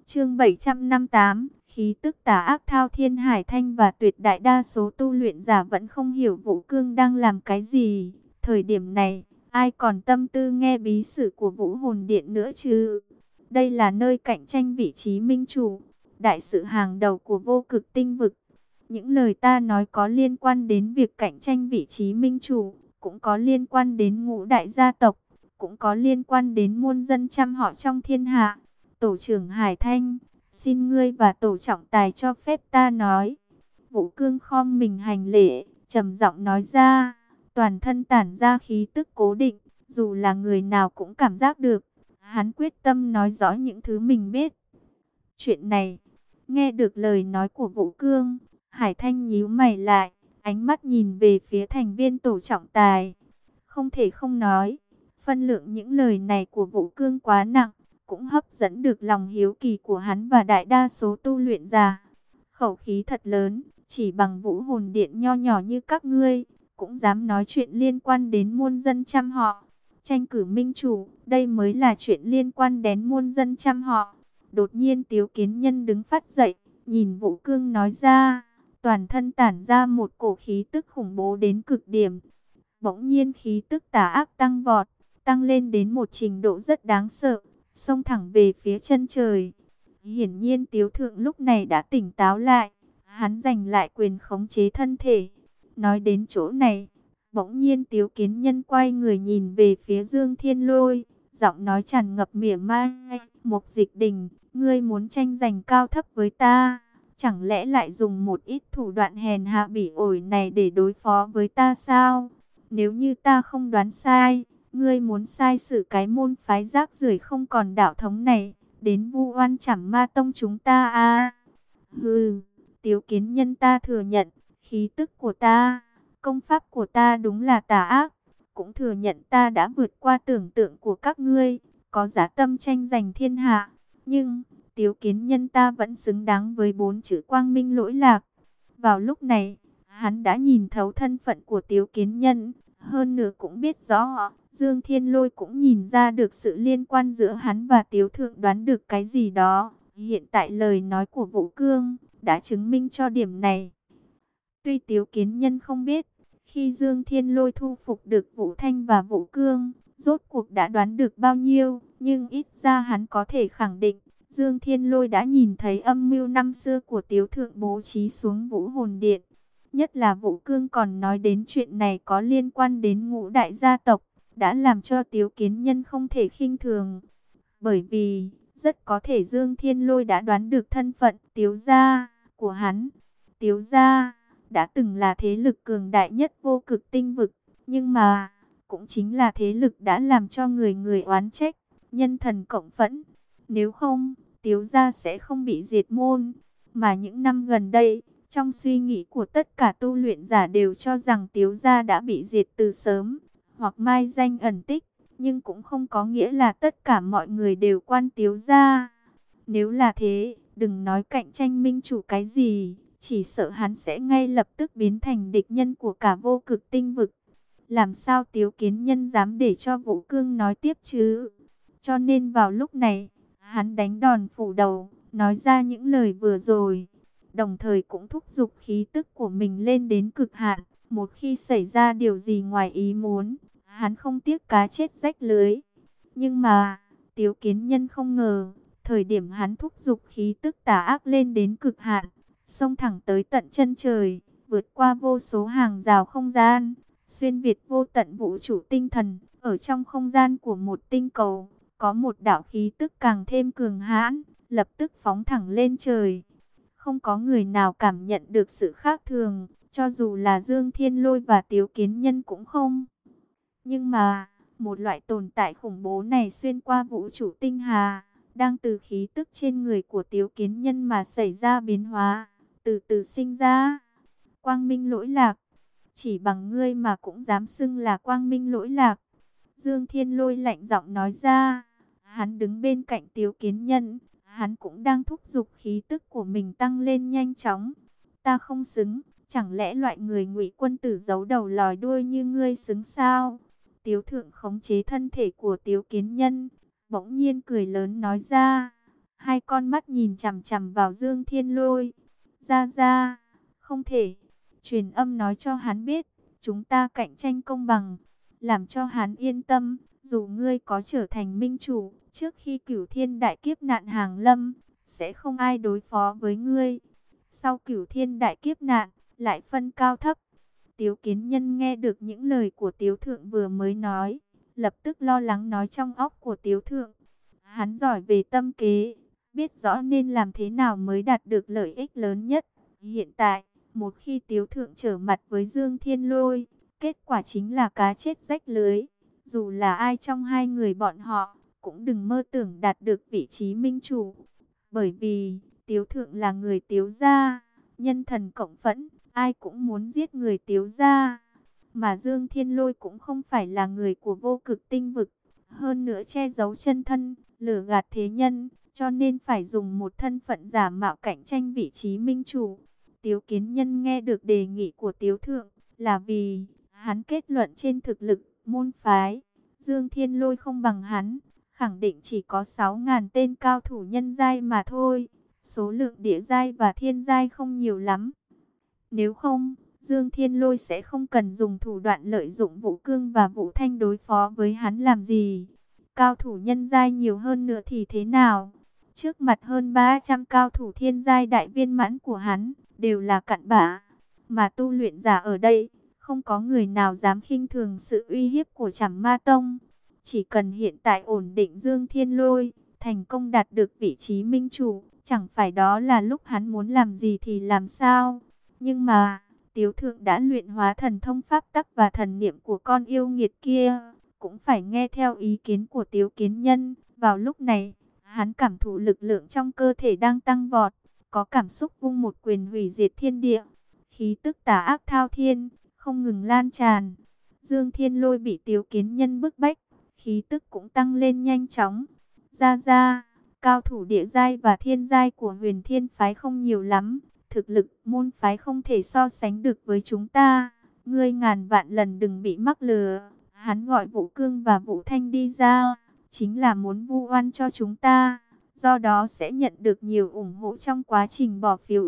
Chương bảy trăm năm mươi tám, khí tức tà ác thao thiên. Hải Thanh và tuyệt đại đa số tu luyện giả vẫn không hiểu Vũ Cương đang làm cái gì. Thời điểm này, ai còn tâm tư nghe bí sử của Vũ Hồn Điện nữa chứ? Đây là nơi cạnh tranh vị trí minh chủ, đại sự hàng đầu của vô cực tinh vực. Những lời ta nói có liên quan đến việc cạnh tranh vị trí minh chủ, cũng có liên quan đến ngũ đại gia tộc, cũng có liên quan đến muôn dân trăm họ trong thiên hạ. Tổ trưởng Hải Thanh, xin ngươi và tổ trọng tài cho phép ta nói. Vũ Cương khom mình hành lễ, trầm giọng nói ra, toàn thân tản ra khí tức cố định, dù là người nào cũng cảm giác được. Hắn quyết tâm nói rõ những thứ mình biết. Chuyện này, nghe được lời nói của Vũ Cương, Hải Thanh nhíu mày lại, ánh mắt nhìn về phía thành viên tổ trọng tài. Không thể không nói, phân lượng những lời này của Vũ Cương quá nặng, cũng hấp dẫn được lòng hiếu kỳ của hắn và đại đa số tu luyện giả. Khẩu khí thật lớn, chỉ bằng Vũ Hồn Điện nho nhỏ như các ngươi, cũng dám nói chuyện liên quan đến muôn dân trăm họ. Tranh cử minh chủ, đây mới là chuyện liên quan đến muôn dân trăm họ. Đột nhiên Tiếu Kiến Nhân đứng phát dậy, nhìn Vũ Cương nói ra, toàn thân tản ra một cổ khí tức khủng bố đến cực điểm. Bỗng nhiên khí tức tà ác tăng vọt, tăng lên đến một trình độ rất đáng sợ, xông thẳng về phía chân trời. Hiển nhiên Tiếu Thượng lúc này đã tỉnh táo lại, hắn giành lại quyền khống chế thân thể. Nói đến chỗ này, bỗng nhiên Tiếu Kiến Nhân quay người nhìn về phía Dương Thiên Lôi, giọng nói tràn ngập mỉa mai, Mục Dịch Đình, ngươi muốn tranh giành cao thấp với ta, chẳng lẽ lại dùng một ít thủ đoạn hèn hạ bỉ ổi này để đối phó với ta sao? Nếu như ta không đoán sai, ngươi muốn sai sử cái môn phái rác rưởi không còn đạo thống này, đến vu oan trảm ma tông chúng ta à? Hừ, Tiếu Kiến Nhân, ta thừa nhận, khí tức của ta, công pháp của ta đúng là tà ác, cũng thừa nhận ta đã vượt qua tưởng tượng của các ngươi, có dã tâm tranh giành thiên hạ, nhưng Tiếu Kiến Nhân, ta vẫn xứng đáng với bốn chữ quang minh lỗi lạc. Vào lúc này, hắn đã nhìn thấu thân phận của Tiếu Kiến Nhân, hơn nữa cũng biết rõ, Dương Thiên Lôi cũng nhìn ra được sự liên quan giữa hắn và Tiếu Thượng, đoán được cái gì đó. Hiện tại lời nói của Vũ Cương đã chứng minh cho điểm này. Tuy Tiếu Kiến Nhân không biết, khi Dương Thiên Lôi thu phục được Vũ Thanh và Vũ Cương, rốt cuộc đã đoán được bao nhiêu, nhưng ít ra hắn có thể khẳng định, Dương Thiên Lôi đã nhìn thấy âm mưu năm xưa của Tiếu Thượng bố trí xuống Vũ Hồn Điện. Nhất là Vũ Cương còn nói đến chuyện này có liên quan đến ngũ đại gia tộc, đã làm cho Tiếu Kiến Nhân không thể khinh thường. Bởi vì, rất có thể Dương Thiên Lôi đã đoán được thân phận Tiếu gia của hắn. Tiếu gia đã từng là thế lực cường đại nhất vô cực tinh vực, nhưng mà cũng chính là thế lực đã làm cho người người oán trách, nhân thần cộng phẫn. Nếu không, Tiếu gia sẽ không bị diệt môn. Mà những năm gần đây, trong suy nghĩ của tất cả tu luyện giả đều cho rằng Tiếu gia đã bị diệt từ sớm, hoặc mai danh ẩn tích, nhưng cũng không có nghĩa là tất cả mọi người đều quan Tiếu gia. Nếu là thế, đừng nói cạnh tranh minh chủ cái gì, chỉ sợ hắn sẽ ngay lập tức biến thành địch nhân của cả vô cực tinh vực. Làm sao Tiếu Kiến Nhân dám để cho Vũ Cương nói tiếp chứ? Cho nên vào lúc này, hắn đánh đòn phủ đầu, nói ra những lời vừa rồi, đồng thời cũng thúc giục khí tức của mình lên đến cực hạn. Một khi xảy ra điều gì ngoài ý muốn, hắn không tiếc cá chết rách lưới. Nhưng mà, Tiếu Kiến Nhân không ngờ, thời điểm hắn thúc giục khí tức tà ác lên đến cực hạn, xông thẳng tới tận chân trời, vượt qua vô số hàng rào không gian, xuyên việt vô tận vũ trụ tinh thần. Ở trong không gian của một tinh cầu, có một đạo khí tức càng thêm cường hãn, lập tức phóng thẳng lên trời. Không có người nào cảm nhận được sự khác thường, cho dù là Dương Thiên Lôi và Tiếu Kiến Nhân cũng không. Nhưng mà, một loại tồn tại khủng bố này xuyên qua vũ trụ tinh hà, đang từ khí tức trên người của Tiếu Kiến Nhân mà xảy ra biến hóa, từ từ sinh ra. Quang minh lỗi lạc, chỉ bằng ngươi mà cũng dám xưng là quang minh lỗi lạc. Dương Thiên Lôi lạnh giọng nói ra, hắn đứng bên cạnh Tiếu Kiến Nhân, hắn cũng đang thúc giục khí tức của mình tăng lên nhanh chóng. Ta không xứng, chẳng lẽ loại người ngụy quân tử giấu đầu lòi đuôi như ngươi xứng sao? Tiếu Thượng khống chế thân thể của Tiếu Kiến Nhân, bỗng nhiên cười lớn nói ra, hai con mắt nhìn chằm chằm vào Dương Thiên Lôi. Ra ra, không thể. Truyền âm nói cho hắn biết, chúng ta cạnh tranh công bằng, làm cho hắn yên tâm. Dù ngươi có trở thành minh chủ, trước khi cửu thiên đại kiếp nạn hàng lâm, sẽ không ai đối phó với ngươi. Sau cửu thiên đại kiếp nạn, lại phân cao thấp. Tiếu Kiến Nhân nghe được những lời của Tiếu Thượng vừa mới nói, lập tức lo lắng nói trong óc của Tiếu Thượng. Hắn giỏi về tâm kế, biết rõ nên làm thế nào mới đạt được lợi ích lớn nhất. Hiện tại, một khi Tiếu Thượng trở mặt với Dương Thiên Lôi, kết quả chính là cá chết rách lưới. Dù là ai trong hai người bọn họ, cũng đừng mơ tưởng đạt được vị trí minh chủ. Bởi vì, Tiếu Thượng là người Tiếu gia, nhân thần cộng phẫn, ai cũng muốn giết người Tiếu gia. Mà Dương Thiên Lôi cũng không phải là người của Vô Cực Tinh Vực, hơn nữa che giấu chân thân, lừa gạt thế nhân, cho nên phải dùng một thân phận giả mạo cạnh tranh vị trí minh chủ. Tiếu Kiến Nhân nghe được đề nghị của Tiếu Thượng, là vì hắn kết luận trên thực lực, môn phái, Dương Thiên Lôi không bằng hắn, khẳng định chỉ có sáu nghìn tên cao thủ nhân giai mà thôi, số lượng địa giai và thiên giai không nhiều lắm. Nếu không, Dương Thiên Lôi sẽ không cần dùng thủ đoạn lợi dụng Vũ Cương và Vũ Thanh đối phó với hắn làm gì. Cao thủ nhân giai nhiều hơn nữa thì thế nào? Trước mặt hơn ba trăm cao thủ thiên giai đại viên mãn của hắn, đều là cặn bã. Mà tu luyện giả ở đây, không có người nào dám khinh thường sự uy hiếp của Trảm Ma Tông. Chỉ cần hiện tại ổn định Dương Thiên Lôi, thành công đạt được vị trí minh chủ, chẳng phải đó là lúc hắn muốn làm gì thì làm sao. Nhưng mà, Tiếu Thượng đã luyện hóa thần thông pháp tắc và thần niệm của con yêu nghiệt kia, cũng phải nghe theo ý kiến của Tiếu Kiến Nhân. Vào lúc này, hắn cảm thụ lực lượng trong cơ thể đang tăng vọt, có cảm xúc vung một quyền hủy diệt thiên địa. Khí tức tà ác thao thiên, không ngừng lan tràn. Dương Thiên Lôi bị Tiếu Kiến Nhân bức bách, khí tức cũng tăng lên nhanh chóng. Ra ra, cao thủ địa giai và thiên giai của Huyền Thiên phái không nhiều lắm. Thực lực môn phái không thể so sánh được với chúng ta. Ngươi ngàn vạn lần đừng bị mắc lừa. Hắn gọi Vũ Cương và Vũ Thanh đi ra, chính là muốn vu oan cho chúng ta. Do đó sẽ nhận được nhiều ủng hộ trong quá trình bỏ phiếu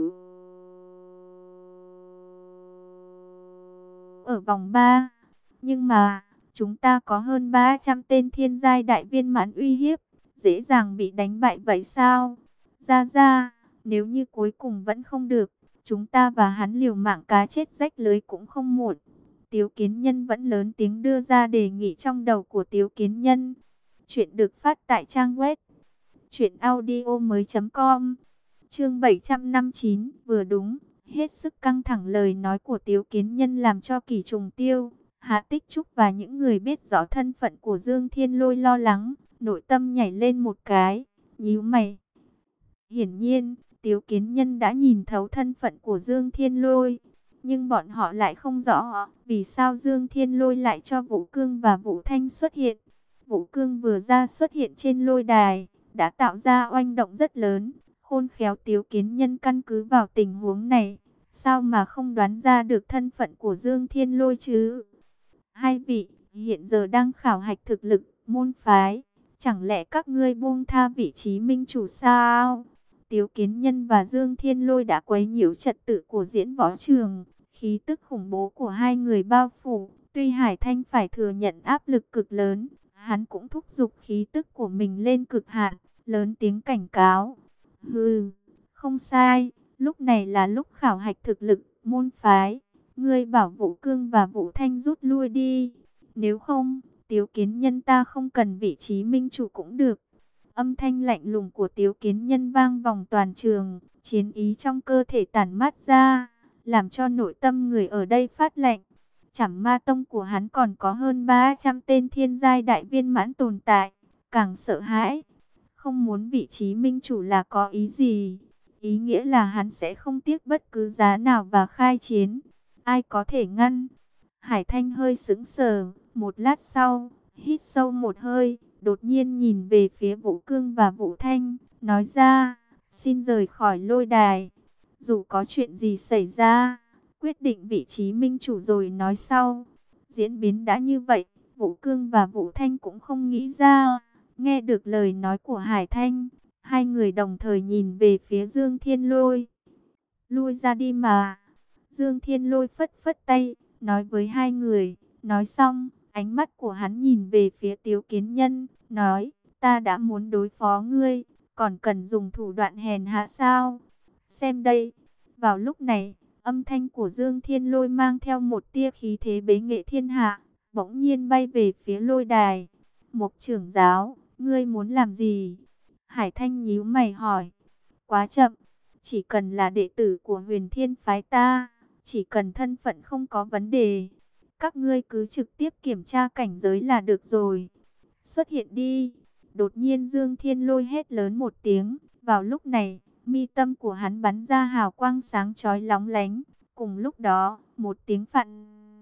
ở vòng ba. Nhưng mà, chúng ta có hơn ba trăm tên thiên giai đại viên mãn uy hiếp, dễ dàng bị đánh bại vậy sao? Ra ra, nếu như cuối cùng vẫn không được, chúng ta và hắn liều mạng cá chết rách lưới cũng không muộn. Tiếu Kiến Nhân vẫn lớn tiếng đưa ra đề nghị trong đầu của Tiếu Kiến Nhân. Chuyện được phát tại trang web truyện audio mới chấm com. Chương bảy trăm năm mươi chín, vừa đúng, hết sức căng thẳng. Lời nói của Tiếu Kiến Nhân làm cho Kỷ Trùng Tiêu, Hạ Tích Trúc và những người biết rõ thân phận của Dương Thiên Lôi lo lắng, nội tâm nhảy lên một cái, nhíu mày. Hiển nhiên, Tiếu Kiến Nhân đã nhìn thấu thân phận của Dương Thiên Lôi, nhưng bọn họ lại không rõ vì sao Dương Thiên Lôi lại cho Vũ Cương và Vũ Thanh xuất hiện. Vũ Cương vừa ra xuất hiện trên lôi đài, đã tạo ra oanh động rất lớn. Khôn khéo Tiếu Kiến Nhân căn cứ vào tình huống này, sao mà không đoán ra được thân phận của Dương Thiên Lôi chứ? Hai vị, hiện giờ đang khảo hạch thực lực, môn phái. Chẳng lẽ các ngươi buông tha vị trí minh chủ sao? Tiếu Kiến Nhân và Dương Thiên Lôi đã quấy nhiễu trật tự của diễn võ trường. Khí tức khủng bố của hai người bao phủ. Tuy Hải Thanh phải thừa nhận áp lực cực lớn, hắn cũng thúc giục khí tức của mình lên cực hạn, lớn tiếng cảnh cáo. Hừ, không sai, lúc này là lúc khảo hạch thực lực, môn phái. Ngươi bảo Vũ Cương và Vũ Thanh rút lui đi. Nếu không, Tiếu Kiến Nhân ta không cần vị trí minh chủ cũng được. Âm thanh lạnh lùng của Tiếu Kiến Nhân vang vòng toàn trường, chiến ý trong cơ thể tản mát ra, làm cho nội tâm người ở đây phát lạnh. Trảm Ma Tông của hắn còn có hơn ba trăm tên thiên giai đại viên mãn tồn tại, càng sợ hãi. Không muốn vị trí minh chủ là có ý gì? Ý nghĩa là hắn sẽ không tiếc bất cứ giá nào và khai chiến. Ai có thể ngăn? Hải Thanh hơi sững sờ, một lát sau, hít sâu một hơi, đột nhiên nhìn về phía Vũ Cương và Vũ Thanh, nói ra, xin rời khỏi lôi đài. Dù có chuyện gì xảy ra, quyết định vị trí minh chủ rồi nói sau. Diễn biến đã như vậy, Vũ Cương và Vũ Thanh cũng không nghĩ ra. Nghe được lời nói của Hải Thanh, Hai người đồng thời nhìn về phía Dương Thiên Lôi. Lui ra đi mà. Dương Thiên Lôi phất phất tay, nói với hai người. Nói xong, ánh mắt của hắn nhìn về phía Tiếu Kiến Nhân, nói, ta đã muốn đối phó ngươi, còn cần dùng thủ đoạn hèn hạ sao? Xem đây. Vào lúc này, âm thanh của Dương Thiên Lôi mang theo một tia khí thế bế nghệ thiên hạ, bỗng nhiên bay về phía lôi đài. Mục trưởng giáo, ngươi muốn làm gì? Hải Thanh nhíu mày hỏi. Quá chậm, chỉ cần là đệ tử của Huyền Thiên phái ta, chỉ cần thân phận không có vấn đề, các ngươi cứ trực tiếp kiểm tra cảnh giới là được rồi. Xuất hiện đi. Đột nhiên Dương Thiên Lôi hét lớn một tiếng. Vào lúc này, mi tâm của hắn bắn ra hào quang sáng chói lóng lánh. Cùng lúc đó, một tiếng phạn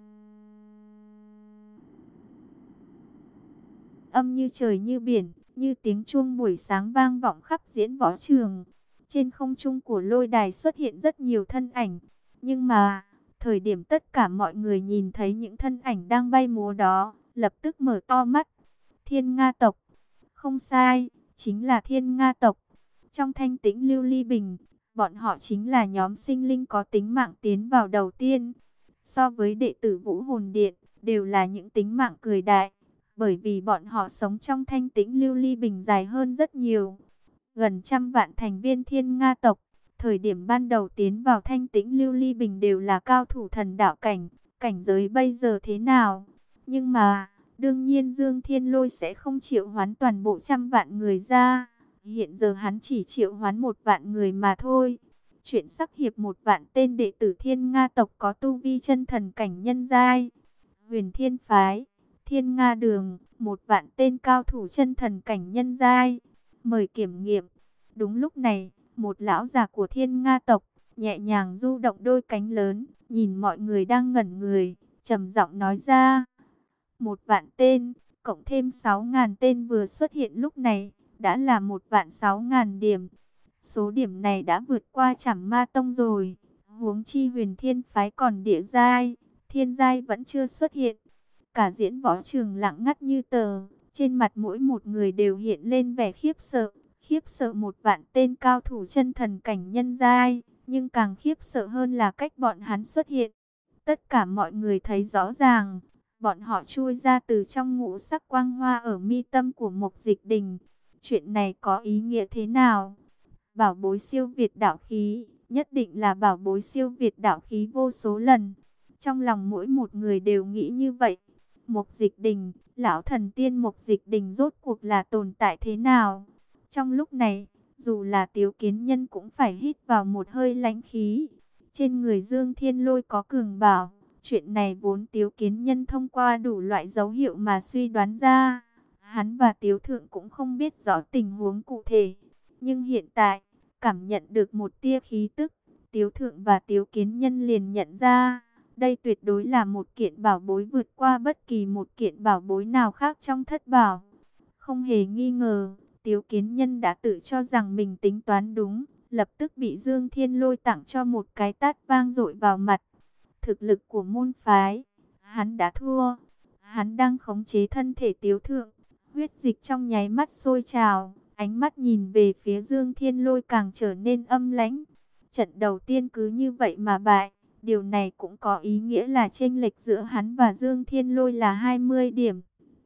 âm như trời như biển, như tiếng chuông buổi sáng vang vọng khắp diễn võ trường. Trên không trung của lôi đài xuất hiện rất nhiều thân ảnh. Nhưng mà, thời điểm tất cả mọi người nhìn thấy những thân ảnh đang bay múa đó, lập tức mở to mắt. Thiên Nga tộc. Không sai, chính là Thiên Nga tộc. Trong thanh tĩnh lưu ly bình, bọn họ chính là nhóm sinh linh có tính mạng tiến vào đầu tiên. So với đệ tử Vũ Hồn Điện, đều là những tính mạng cười đại. Bởi vì bọn họ sống trong thanh tĩnh lưu ly bình dài hơn rất nhiều. Gần trăm vạn thành viên Thiên Nga tộc, thời điểm ban đầu tiến vào thanh tĩnh lưu ly bình đều là cao thủ thần đạo cảnh. Cảnh giới bây giờ thế nào? Nhưng mà, đương nhiên Dương Thiên Lôi sẽ không triệu hoán toàn bộ trăm vạn người ra. Hiện giờ hắn chỉ triệu hoán một vạn người mà thôi. Chuyện sắc hiệp một vạn tên đệ tử Thiên Nga tộc có tu vi chân thần cảnh nhân giai. Huyền Thiên phái, Thiên Nga đường, một vạn tên cao thủ chân thần cảnh nhân giai. Mời kiểm nghiệm. Đúng lúc này, một lão già của Thiên Nga tộc nhẹ nhàng du động đôi cánh lớn, nhìn mọi người đang ngẩn người, trầm giọng nói ra. Một vạn tên, cộng thêm sáu ngàn tên vừa xuất hiện lúc này, đã là một vạn sáu ngàn điểm. Số điểm này đã vượt qua Trảm Ma Tông rồi. Huống chi Huyền Thiên phái còn địa giai, thiên giai vẫn chưa xuất hiện. Cả diễn võ trường lặng ngắt như tờ, trên mặt mỗi một người đều hiện lên vẻ khiếp sợ. Khiếp sợ một vạn tên cao thủ chân thần cảnh nhân giai, nhưng càng khiếp sợ hơn là cách bọn hắn xuất hiện. Tất cả mọi người thấy rõ ràng, bọn họ chui ra từ trong ngũ sắc quang hoa ở mi tâm của Mục Dịch Đình. Chuyện này có ý nghĩa thế nào? Bảo bối siêu việt đạo khí, nhất định là bảo bối siêu việt đạo khí vô số lần. Trong lòng mỗi một người đều nghĩ như vậy. Mục Dịch Đình, lão thần tiên Mục Dịch Đình rốt cuộc là tồn tại thế nào? Trong lúc này, dù là Tiếu Kiến Nhân cũng phải hít vào một hơi lãnh khí. Trên người Dương Thiên Lôi có cường bảo. Chuyện này vốn Tiếu Kiến Nhân thông qua đủ loại dấu hiệu mà suy đoán ra. Hắn và Tiếu Thượng cũng không biết rõ tình huống cụ thể. Nhưng hiện tại, cảm nhận được một tia khí tức, Tiếu Thượng và Tiếu Kiến Nhân liền nhận ra. Đây tuyệt đối là một kiện bảo bối vượt qua bất kỳ một kiện bảo bối nào khác trong thất bảo. Không hề nghi ngờ, Tiếu Kiến Nhân đã tự cho rằng mình tính toán đúng. Lập tức bị Dương Thiên Lôi tặng cho một cái tát vang dội vào mặt. Thực lực của môn phái, hắn đã thua. Hắn đang khống chế thân thể Tiếu Thượng. Huyết dịch trong nháy mắt sôi trào. Ánh mắt nhìn về phía Dương Thiên Lôi càng trở nên âm lãnh. Trận đầu tiên cứ như vậy mà bại. Điều này cũng có ý nghĩa là chênh lệch giữa hắn và Dương Thiên Lôi là hai mươi điểm.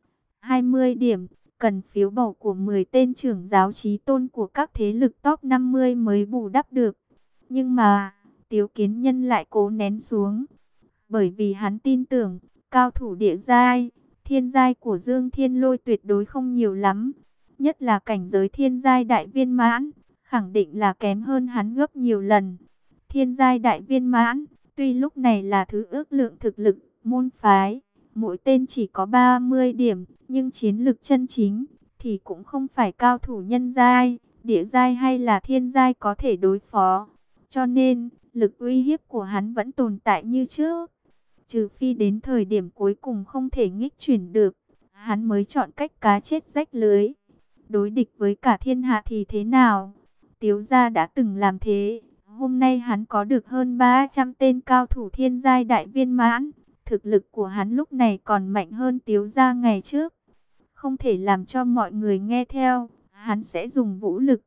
hai mươi điểm, cần phiếu bầu của mười tên trưởng giáo chí tôn của các thế lực top năm mươi mới bù đắp được. Nhưng mà, Tiếu Kiến Nhân lại cố nén xuống. Bởi vì hắn tin tưởng, cao thủ địa giai, thiên giai của Dương Thiên Lôi tuyệt đối không nhiều lắm. Nhất là cảnh giới thiên giai đại viên mãn, khẳng định là kém hơn hắn gấp nhiều lần. Thiên giai đại viên mãn, tuy lúc này là thứ ước lượng thực lực, môn phái, mỗi tên chỉ có ba mươi điểm, nhưng chiến lực chân chính, thì cũng không phải cao thủ nhân giai, địa giai hay là thiên giai có thể đối phó. Cho nên, lực uy hiếp của hắn vẫn tồn tại như trước. Trừ phi đến thời điểm cuối cùng không thể nghịch chuyển được, hắn mới chọn cách cá chết rách lưới. Đối địch với cả thiên hạ thì thế nào? Tiếu gia đã từng làm thế. Hôm nay hắn có được hơn ba trăm tên cao thủ thiên giai đại viên mãn. Thực lực của hắn lúc này còn mạnh hơn Tiếu gia ngày trước. Không thể làm cho mọi người nghe theo. Hắn sẽ dùng vũ lực.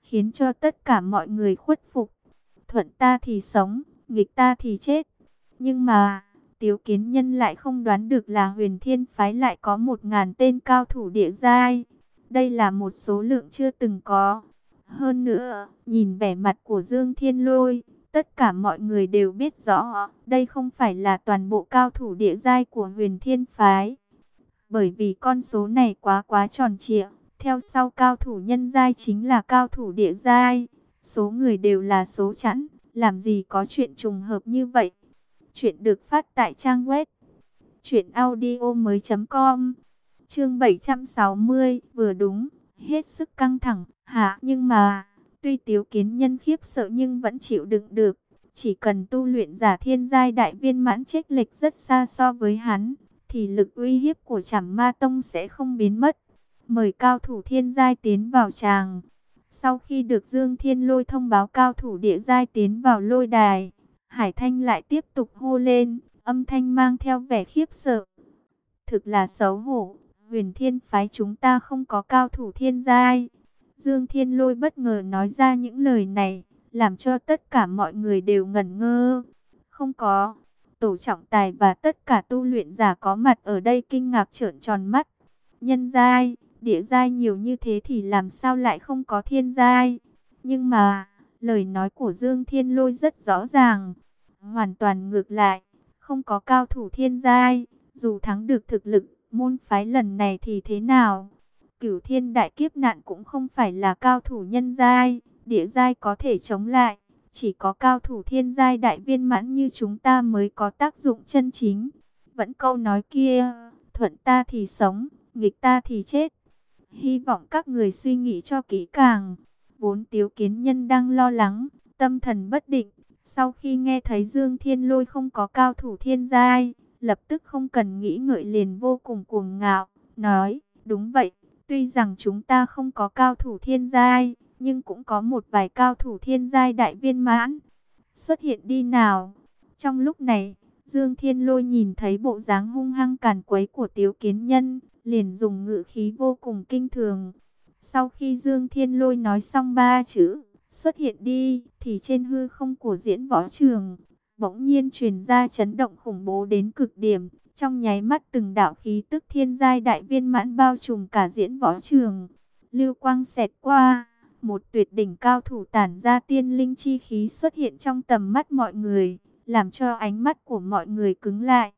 khiến cho tất cả mọi người khuất phục. Thuận ta thì sống, nghịch ta thì chết. Nhưng mà, Tiếu Kiến Nhân lại không đoán được là Huyền Thiên phái lại có một ngàn tên cao thủ địa giai. Đây là một số lượng chưa từng có. Hơn nữa, nhìn vẻ mặt của Dương Thiên Lôi, tất cả mọi người đều biết rõ, đây không phải là toàn bộ cao thủ địa giai của Huyền Thiên phái. Bởi vì con số này quá quá tròn trịa, theo sau cao thủ nhân giai chính là cao thủ địa giai. Số người đều là số chẵn, làm gì có chuyện trùng hợp như vậy. Chuyện được phát tại trang web truyện audio mới chấm com. Chương bảy trăm sáu mươi, vừa đúng, hết sức căng thẳng, hả? Nhưng mà, tuy Tiếu Kiến Nhân khiếp sợ nhưng vẫn chịu đựng được. Chỉ cần tu luyện giả thiên giai đại viên mãn chênh lệch rất xa so với hắn, thì lực uy hiếp của Trảm Ma Tông sẽ không biến mất. Mời cao thủ thiên giai tiến vào tràng. Sau khi được Dương Thiên Lôi thông báo cao thủ địa giai tiến vào lôi đài, Hải Thanh lại tiếp tục hô lên, âm thanh mang theo vẻ khiếp sợ. Thực là xấu hổ, Huyền Thiên phái chúng ta không có cao thủ thiên giai. Dương Thiên Lôi bất ngờ nói ra những lời này, làm cho tất cả mọi người đều ngẩn ngơ. Không có. Tổ trọng tài và tất cả tu luyện giả có mặt ở đây kinh ngạc trợn tròn mắt. Nhân giai, địa giai nhiều như thế thì làm sao lại không có thiên giai? Nhưng mà, lời nói của Dương Thiên Lôi rất rõ ràng. Hoàn toàn ngược lại, không có cao thủ thiên giai, dù thắng được thực lực môn phái lần này thì thế nào? Cửu Thiên đại kiếp nạn cũng không phải là cao thủ nhân giai, địa giai có thể chống lại. Chỉ có cao thủ thiên giai đại viên mãn như chúng ta mới có tác dụng chân chính. Vẫn câu nói kia, thuận ta thì sống, nghịch ta thì chết. Hy vọng các người suy nghĩ cho kỹ càng. Vốn Tiếu Kiến Nhân đang lo lắng, tâm thần bất định. Sau khi nghe thấy Dương Thiên Lôi không có cao thủ thiên giai, lập tức không cần nghĩ ngợi liền vô cùng cuồng ngạo, nói, đúng vậy, tuy rằng chúng ta không có cao thủ thiên giai, nhưng cũng có một vài cao thủ thiên giai đại viên mãn. Xuất hiện đi nào. Trong lúc này, Dương Thiên Lôi nhìn thấy bộ dáng hung hăng càn quấy của Tiếu Kiến Nhân, liền dùng ngữ khí vô cùng kinh thường. Sau khi Dương Thiên Lôi nói xong ba chữ, xuất hiện đi, thì trên hư không của diễn võ trường, bỗng nhiên truyền ra chấn động khủng bố đến cực điểm. Trong nháy mắt từng đạo khí tức thiên giai đại viên mãn bao trùm cả diễn võ trường. Lưu quang xẹt qua, một tuyệt đỉnh cao thủ tản ra tiên linh chi khí xuất hiện trong tầm mắt mọi người, làm cho ánh mắt của mọi người cứng lại.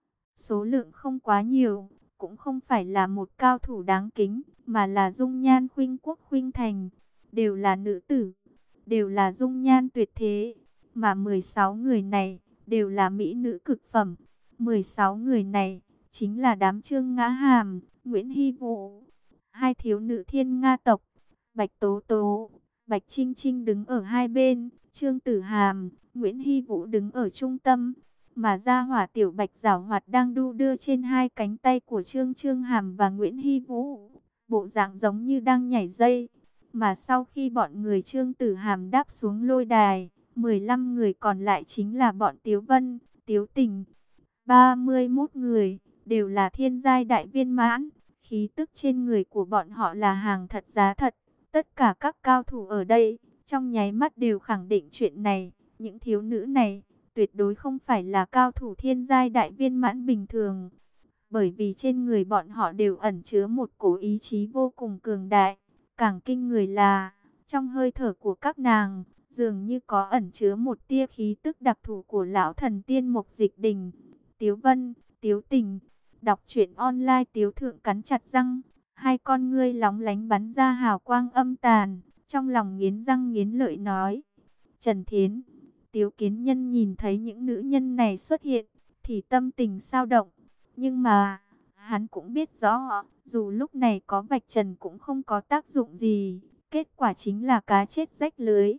Số lượng không quá nhiều, cũng không phải là một cao thủ đáng kính, mà là dung nhan khuynh quốc khuynh thành, đều là nữ tử, đều là dung nhan tuyệt thế, mà mười sáu người này đều là mỹ nữ cực phẩm. mười sáu người này chính là đám Trương Ngã Hàm, Nguyễn Hy Vũ, hai thiếu nữ Thiên Nga tộc, Bạch Tố Tố, Bạch Trinh Trinh đứng ở hai bên, Trương Tử Hàm, Nguyễn Hy Vũ đứng ở trung tâm, mà gia hỏa tiểu Bạch giảo hoạt đang đu đưa trên hai cánh tay của Trương Trương Hàm và Nguyễn Hy Vũ, bộ dạng giống như đang nhảy dây. Mà sau khi bọn người Trương Tử Hàm đáp xuống lôi đài, mười lăm người còn lại chính là bọn Tiếu Vân, Tiếu Tình. ba mươi mốt người, đều là thiên giai đại viên mãn. Khí tức trên người của bọn họ là hàng thật giá thật. Tất cả các cao thủ ở đây, trong nháy mắt đều khẳng định chuyện này. Những thiếu nữ này, tuyệt đối không phải là cao thủ thiên giai đại viên mãn bình thường. Bởi vì trên người bọn họ đều ẩn chứa một cổ ý chí vô cùng cường đại. Càng kinh người là, trong hơi thở của các nàng, dường như có ẩn chứa một tia khí tức đặc thù của lão thần tiên Mộc Dịch Đình. Tiếu Vân, Tiếu Tình, đọc truyện online. Tiếu Thượng cắn chặt răng, hai con ngươi lóng lánh bắn ra hào quang âm tàn, trong lòng nghiến răng nghiến lợi nói. Trần Thiến, Tiếu Kiến Nhân nhìn thấy những nữ nhân này xuất hiện, thì tâm tình sao động, nhưng mà hắn cũng biết rõ, dù lúc này có vạch trần cũng không có tác dụng gì, kết quả chính là cá chết rách lưới.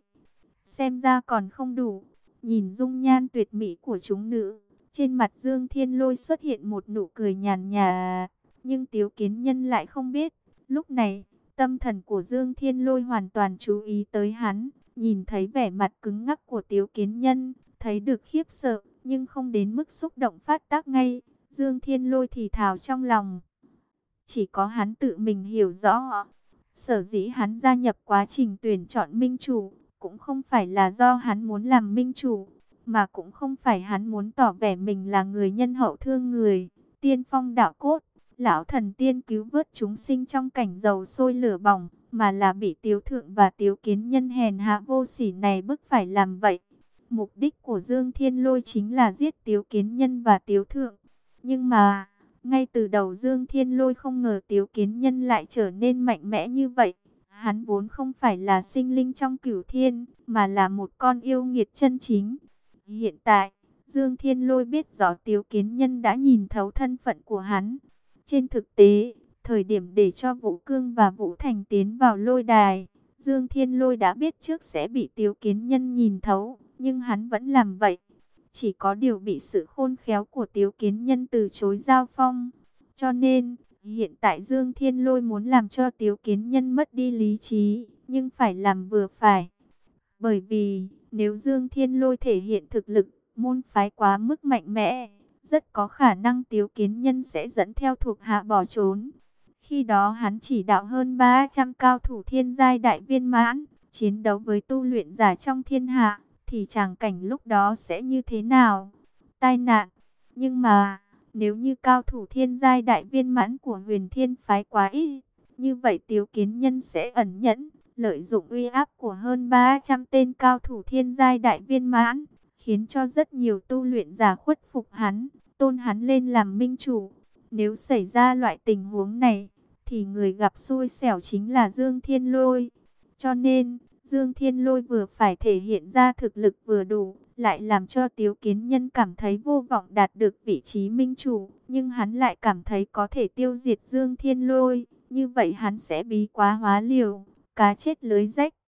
Xem ra còn không đủ, nhìn dung nhan tuyệt mỹ của chúng nữ, trên mặt Dương Thiên Lôi xuất hiện một nụ cười nhàn nhạt, nhưng Tiếu Kiến Nhân lại không biết, lúc này, tâm thần của Dương Thiên Lôi hoàn toàn chú ý tới hắn, nhìn thấy vẻ mặt cứng ngắc của Tiếu Kiến Nhân, thấy được khiếp sợ, nhưng không đến mức xúc động phát tác ngay. Dương Thiên Lôi thì thào trong lòng, chỉ có hắn tự mình hiểu rõ. Sở dĩ hắn gia nhập quá trình tuyển chọn minh chủ, cũng không phải là do hắn muốn làm minh chủ, mà cũng không phải hắn muốn tỏ vẻ mình là người nhân hậu thương người, tiên phong đạo cốt, lão thần tiên cứu vớt chúng sinh trong cảnh dầu sôi lửa bỏng, mà là bị Tiếu Thượng và Tiếu Kiến Nhân hèn hạ vô sỉ này bức phải làm vậy. Mục đích của Dương Thiên Lôi chính là giết Tiếu Kiến Nhân và Tiếu Thượng. Nhưng mà, ngay từ đầu Dương Thiên Lôi không ngờ Tiếu Kiến Nhân lại trở nên mạnh mẽ như vậy. Hắn vốn không phải là sinh linh trong cửu thiên, mà là một con yêu nghiệt chân chính. Hiện tại, Dương Thiên Lôi biết rõ Tiếu Kiến Nhân đã nhìn thấu thân phận của hắn. Trên thực tế, thời điểm để cho Vũ Cương và Vũ Thành tiến vào lôi đài, Dương Thiên Lôi đã biết trước sẽ bị Tiếu Kiến Nhân nhìn thấu, nhưng hắn vẫn làm vậy. Chỉ có điều bị sự khôn khéo của Tiếu Kiến Nhân từ chối giao phong. Cho nên, hiện tại Dương Thiên Lôi muốn làm cho Tiếu Kiến Nhân mất đi lý trí, nhưng phải làm vừa phải. Bởi vì, nếu Dương Thiên Lôi thể hiện thực lực, môn phái quá mức mạnh mẽ, rất có khả năng Tiếu Kiến Nhân sẽ dẫn theo thuộc hạ bỏ trốn. Khi đó hắn chỉ đạo hơn ba trăm cao thủ thiên giai đại viên mãn, chiến đấu với tu luyện giả trong thiên hạ, thì tràng cảnh lúc đó sẽ như thế nào? Tai nạn. Nhưng mà, nếu như cao thủ thiên giai đại viên mãn của Huyền Thiên phái quá ít, như vậy Tiếu Kiến Nhân sẽ ẩn nhẫn, lợi dụng uy áp của hơn ba trăm tên cao thủ thiên giai đại viên mãn, khiến cho rất nhiều tu luyện giả khuất phục hắn, tôn hắn lên làm minh chủ. Nếu xảy ra loại tình huống này, thì người gặp xui xẻo chính là Dương Thiên Lôi. Cho nên, Dương Thiên Lôi vừa phải thể hiện ra thực lực vừa đủ, lại làm cho Tiếu Kiến Nhân cảm thấy vô vọng đạt được vị trí minh chủ, nhưng hắn lại cảm thấy có thể tiêu diệt Dương Thiên Lôi, như vậy hắn sẽ bí quá hóa liều, cá chết lưới rách.